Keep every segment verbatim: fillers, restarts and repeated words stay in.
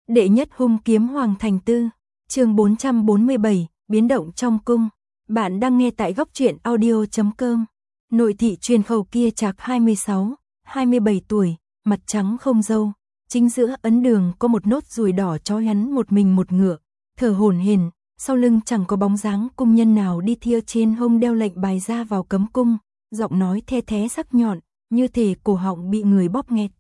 Đệ nhất hung kiếm Hoàng Thành Tư, chương bốn trăm bốn mươi bảy, biến động trong cung. Bạn đang nghe tại góc truyện audio chấm com. Nội thị truyền khẩu kia chạc hai mươi sáu, hai mươi bảy tuổi, mặt trắng không râu, chính giữa ấn đường có một nốt ruồi đỏ chói hắn một mình một ngựa, thở hổn hển, sau lưng chẳng có bóng dáng cung nhân nào đi theo, trên hông đeo lệnh bài ra vào cấm cung, giọng nói the thé sắc nhọn, như thể cổ họng bị người bóp nghẹt.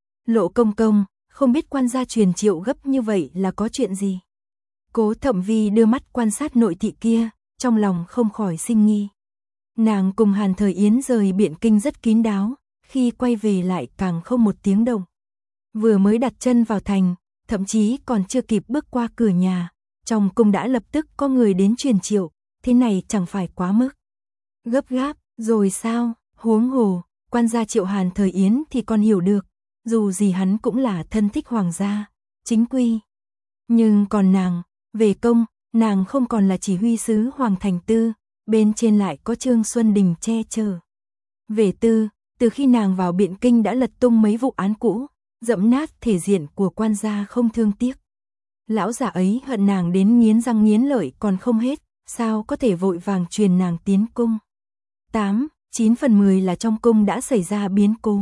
Lộ công công, không biết quan gia truyền triệu gấp như vậy là có chuyện gì? Cố Thậm Vi đưa mắt quan sát nội thị kia, trong lòng không khỏi sinh nghi. Nàng cùng Hàn Thời Yến rời Biện Kinh rất kín đáo, khi quay về lại càng không một tiếng động. Vừa mới đặt chân vào thành, thậm chí còn chưa kịp bước qua cửa nhà, trong cung đã lập tức có người đến truyền triệu, thế này chẳng phải quá mức gấp gáp rồi sao? Huống hồ, quan gia triệu Hàn Thời Yến thì còn hiểu được, dù gì hắn cũng là thân thích hoàng gia, chính quy. Nhưng còn nàng, về công, nàng không còn là chỉ huy sứ Hoàng Thành Tư, bên trên lại có Trương Xuân Đình che chở. Về tư, từ khi nàng vào Biện Kinh đã lật tung mấy vụ án cũ, dẫm nát thể diện của quan gia không thương tiếc. Lão già ấy hận nàng đến nghiến răng nghiến lợi còn không hết, sao có thể vội vàng truyền nàng tiến cung. tám, chín phần mười là trong cung đã xảy ra biến cố.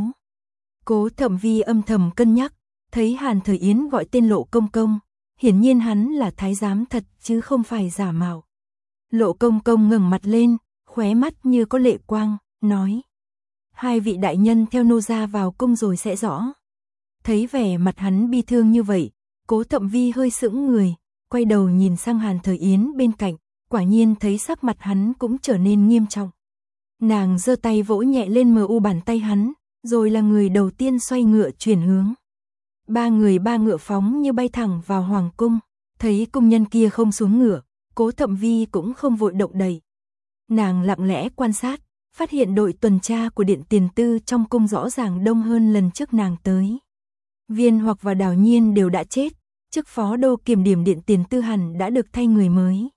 Cố Thậm Vi âm thầm cân nhắc, thấy Hàn Thời Yến gọi tên Lộ công công, hiển nhiên hắn là thái giám thật chứ không phải giả mạo. Lộ công công ngẩng mặt lên, khóe mắt như có lệ quang, nói: hai vị đại nhân theo nô gia vào cung rồi sẽ rõ. Thấy vẻ mặt hắn bi thương như vậy, Cố Thậm Vi hơi sững người, quay đầu nhìn sang Hàn Thời Yến bên cạnh, quả nhiên thấy sắc mặt hắn cũng trở nên nghiêm trọng. Nàng giơ tay vỗ nhẹ lên mờ u bàn tay hắn, rồi là người đầu tiên xoay ngựa chuyển hướng. Ba người ba ngựa phóng như bay thẳng vào hoàng cung, thấy cung nhân kia không xuống ngựa, Cố Thậm Vi cũng không vội động đậy. Nàng lặng lẽ quan sát, phát hiện đội tuần tra của Điện Tiền Tư trong cung rõ ràng đông hơn lần trước nàng tới. Viên Hoặc và Đào Nhiên đều đã chết, chức phó đô kiểm điểm Điện Tiền Tư hẳn đã được thay người mới.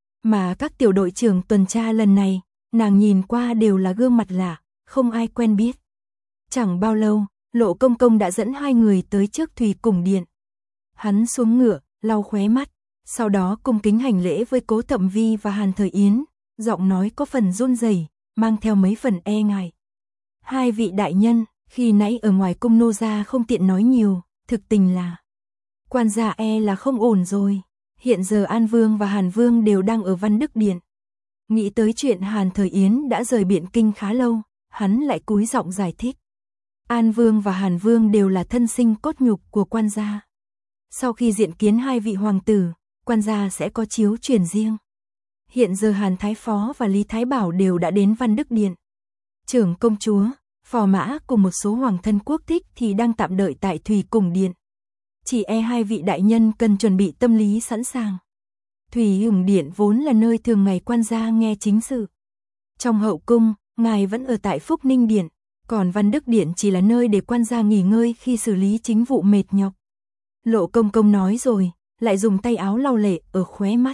Mà các tiểu đội trưởng tuần tra lần này, nàng nhìn qua đều là gương mặt lạ, không ai quen biết. Chẳng bao lâu, Lộ công công đã dẫn hai người tới trước Thủy Cung Điện. Hắn xuống ngựa, lau khóe mắt, sau đó cung kính hành lễ với Cố Thậm Vi và Hàn Thời Yến, giọng nói có phần run rẩy, mang theo mấy phần e ngại. Hai vị đại nhân, khi nãy ở ngoài cung nô gia không tiện nói nhiều, thực tình là quan gia e là không ổn rồi. Hiện giờ An Vương và Hàn Vương đều đang ở Văn Đức Điện. Nghĩ tới chuyện Hàn Thời Yến đã rời Biện Kinh khá lâu, hắn lại cúi giọng giải thích. An Vương và Hàn Vương đều là thân sinh cốt nhục của quan gia. Sau khi diện kiến hai vị hoàng tử, quan gia sẽ có chiếu truyền riêng. Hiện giờ Hàn Thái Phó và Lý Thái Bảo đều đã đến Văn Đức Điện. Trưởng công chúa, phò mã cùng một số hoàng thân quốc thích thì đang tạm đợi tại Thủy Cung Điện. Chỉ e hai vị đại nhân cần chuẩn bị tâm lý sẵn sàng. Thủy Cung Điện vốn là nơi thường ngày quan gia nghe chính sự. Trong hậu cung, ngài vẫn ở tại Phúc Ninh Điện, còn Văn Đức Điện chỉ là nơi để quan gia nghỉ ngơi khi xử lý chính vụ mệt nhọc. Lộ công công nói rồi, lại dùng tay áo lau lệ ở khóe mắt.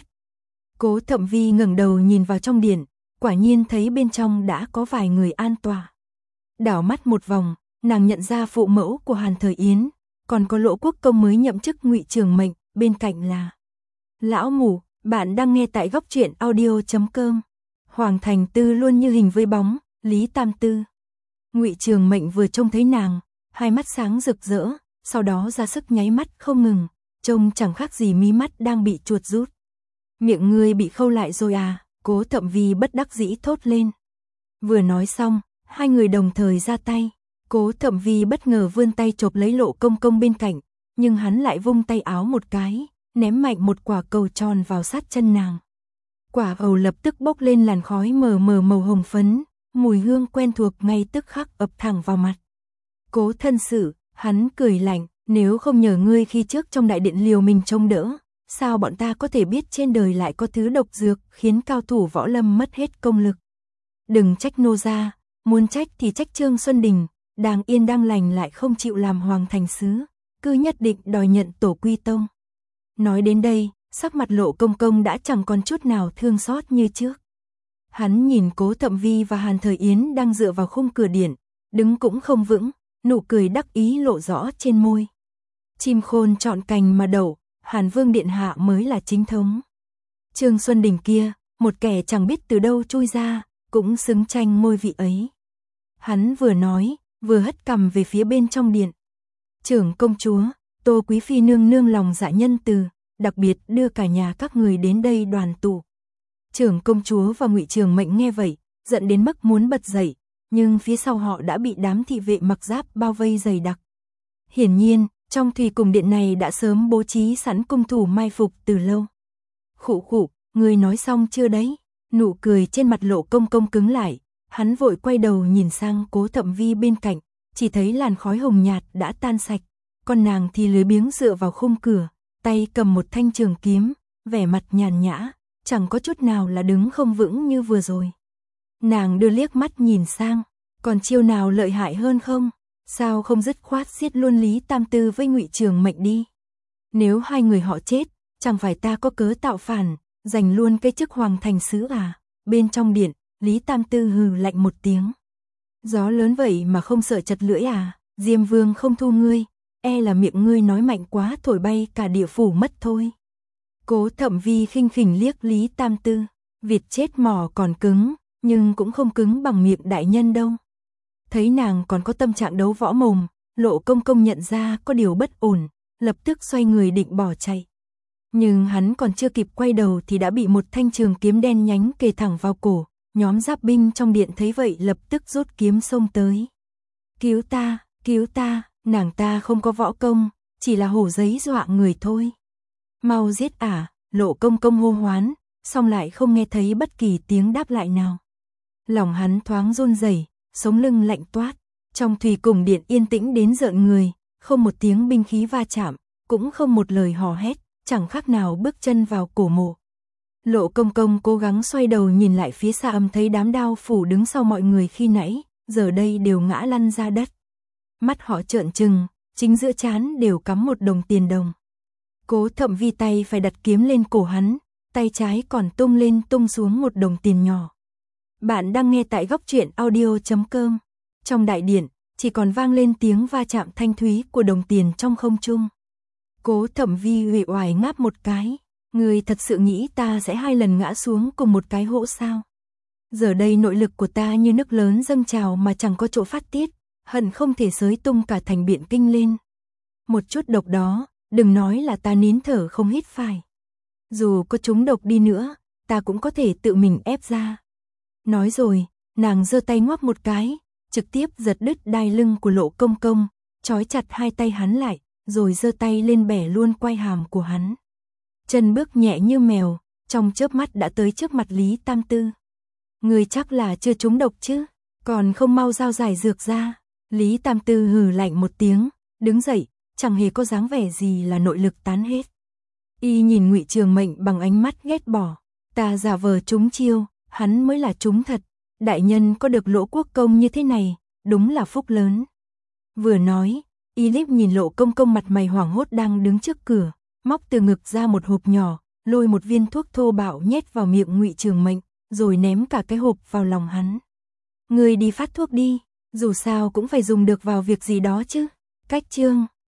Cố Thậm Vi ngẩng đầu nhìn vào trong điện, quả nhiên thấy bên trong đã có vài người an tọa. Đảo mắt một vòng, nàng nhận ra phụ mẫu của Hàn Thời Yến, còn có Lỗ quốc công mới nhậm chức Ngụy Trường Mệnh, bên cạnh là lão mù. Bạn đang nghe tại góc truyện audio chấm com. Hoàng Thành Tư luôn như hình với bóng, Lý Tam Tư. Ngụy Trường Mệnh vừa trông thấy nàng, hai mắt sáng rực rỡ, sau đó ra sức nháy mắt không ngừng, trông chẳng khác gì mí mắt đang bị chuột rút. Miệng ngươi bị khâu lại rồi à? Cố Thậm Vi bất đắc dĩ thốt lên. Vừa nói xong, hai người đồng thời ra tay. Cố Thậm Vi bất ngờ vươn tay chộp lấy Lộ công công bên cạnh, nhưng hắn lại vung tay áo một cái, ném mạnh một quả cầu tròn vào sát chân nàng. Quả cầu lập tức bốc lên làn khói mờ mờ màu hồng phấn, mùi hương quen thuộc ngay tức khắc ập thẳng vào mặt. Cố thân sự, hắn cười lạnh, nếu không nhờ ngươi khi trước trong đại điện liều mình trông đỡ, sao bọn ta có thể biết trên đời lại có thứ độc dược khiến cao thủ võ lâm mất hết công lực. Đừng trách nô gia, muốn trách thì trách Trương Xuân Đình, đang yên đang lành lại không chịu làm hoàng thành sứ, cứ nhất định đòi nhận tổ quy tông. Nói đến đây, sắc mặt Lộ công công đã chẳng còn chút nào thương xót như trước. Hắn nhìn Cố Thậm Vi và Hàn Thời Yến đang dựa vào khung cửa điện, đứng cũng không vững, nụ cười đắc ý lộ rõ trên môi. Chim khôn chọn cành mà đậu, Hàn Vương điện hạ mới là chính thống. Trương Xuân Đình kia, một kẻ chẳng biết từ đâu chui ra, cũng xứng tranh ngôi vị ấy. Hắn vừa nói, vừa hất cằm về phía bên trong điện. Trưởng công chúa, Tô quý phi nương nương lòng dạ nhân từ, đặc biệt đưa cả nhà các người đến đây đoàn tụ. Trưởng công chúa và Ngụy Trường Mệnh nghe vậy, giận đến mức muốn bật dậy, nhưng phía sau họ đã bị đám thị vệ mặc giáp bao vây dày đặc. Hiển nhiên, trong thủy cung điện này đã sớm bố trí sẵn cung thủ mai phục từ lâu. Khụ khụ, người nói xong chưa đấy? Nụ cười trên mặt Lộ Công Công cứng lại, hắn vội quay đầu nhìn sang Cố Thậm Vi bên cạnh, chỉ thấy làn khói hồng nhạt đã tan sạch, còn nàng thì lười biếng dựa vào khung cửa, tay cầm một thanh trường kiếm, vẻ mặt nhàn nhã, chẳng có chút nào là đứng không vững như vừa rồi. Nàng đưa liếc mắt nhìn sang, còn chiêu nào lợi hại hơn không? Sao không dứt khoát giết luôn Lý Tam Tư với Ngụy Trường Mệnh đi? Nếu hai người họ chết, chẳng phải ta có cớ tạo phản, giành luôn cái chức hoàng thành sứ à? Bên trong điện, Lý Tam Tư hừ lạnh một tiếng. Gió lớn vậy mà không sợ chật lưỡi à? Diêm Vương không thu ngươi, e là miệng ngươi nói mạnh quá thổi bay cả địa phủ mất thôi. Cố Thậm Vi khinh khỉnh liếc Lý Tam Tư, vịt chết mỏ còn cứng, nhưng cũng không cứng bằng miệng đại nhân đâu. Thấy nàng còn có tâm trạng đấu võ mồm, Lộ Công Công nhận ra có điều bất ổn, lập tức xoay người định bỏ chạy. Nhưng hắn còn chưa kịp quay đầu thì đã bị một thanh trường kiếm đen nhánh kề thẳng vào cổ, nhóm giáp binh trong điện thấy vậy lập tức rút kiếm xông tới. Cứu ta, cứu ta, nàng ta không có võ công, chỉ là hổ giấy dọa người thôi. Mau giết ả, Lộ Công Công hô hoán, xong lại không nghe thấy bất kỳ tiếng đáp lại nào. Lòng hắn thoáng run rẩy, sống lưng lạnh toát, trong thủy cung điện yên tĩnh đến rợn người, không một tiếng binh khí va chạm, cũng không một lời hò hét, chẳng khác nào bước chân vào cổ mộ. Lộ Công Công cố gắng xoay đầu nhìn lại phía xa, âm thấy đám đao phủ đứng sau mọi người khi nãy, giờ đây đều ngã lăn ra đất. Mắt họ trợn trừng, chính giữa trán đều cắm một đồng tiền đồng. Cố Thậm Vi tay phải đặt kiếm lên cổ hắn, tay trái còn tung lên tung xuống một đồng tiền nhỏ. Bạn đang nghe tại góc truyện audio chấm com. Trong đại điện, chỉ còn vang lên tiếng va chạm thanh thúy của đồng tiền trong không trung. Cố Thậm Vi uể oải ngáp một cái, người thật sự nghĩ ta sẽ hai lần ngã xuống cùng một cái hố sao? Giờ đây nội lực của ta như nước lớn dâng trào mà chẳng có chỗ phát tiết, hận không thể xới tung cả thành Biện Kinh lên. Một chút độc đó, đừng nói là ta nín thở không hít phải. Dù có trúng độc đi nữa, ta cũng có thể tự mình ép ra. Nói rồi, nàng giơ tay ngoắc một cái, trực tiếp giật đứt đai lưng của Lộ Công Công, trói chặt hai tay hắn lại, rồi giơ tay lên bẻ luôn quai hàm của hắn. Chân bước nhẹ như mèo, trong chớp mắt đã tới trước mặt Lý Tam Tư. Người chắc là chưa trúng độc chứ, còn không mau giao giải dược ra. Lý Tam Tư hừ lạnh một tiếng, đứng dậy, chẳng hề có dáng vẻ gì là nội lực tán hết. Y nhìn Ngụy Trường Mệnh bằng ánh mắt ghét bỏ, ta giả vờ trúng chiêu, hắn mới là trúng thật. Đại nhân có được Lỗ Quốc Công như thế này, đúng là phúc lớn. Vừa nói, Y liếc nhìn Lộ Công Công mặt mày hoảng hốt đang đứng trước cửa, móc từ ngực ra một hộp nhỏ, lôi một viên thuốc thô bạo nhét vào miệng Ngụy Trường Mệnh, rồi ném cả cái hộp vào lòng hắn. Người đi phát thuốc đi, dù sao cũng phải dùng được vào việc gì đó chứ. Cách chương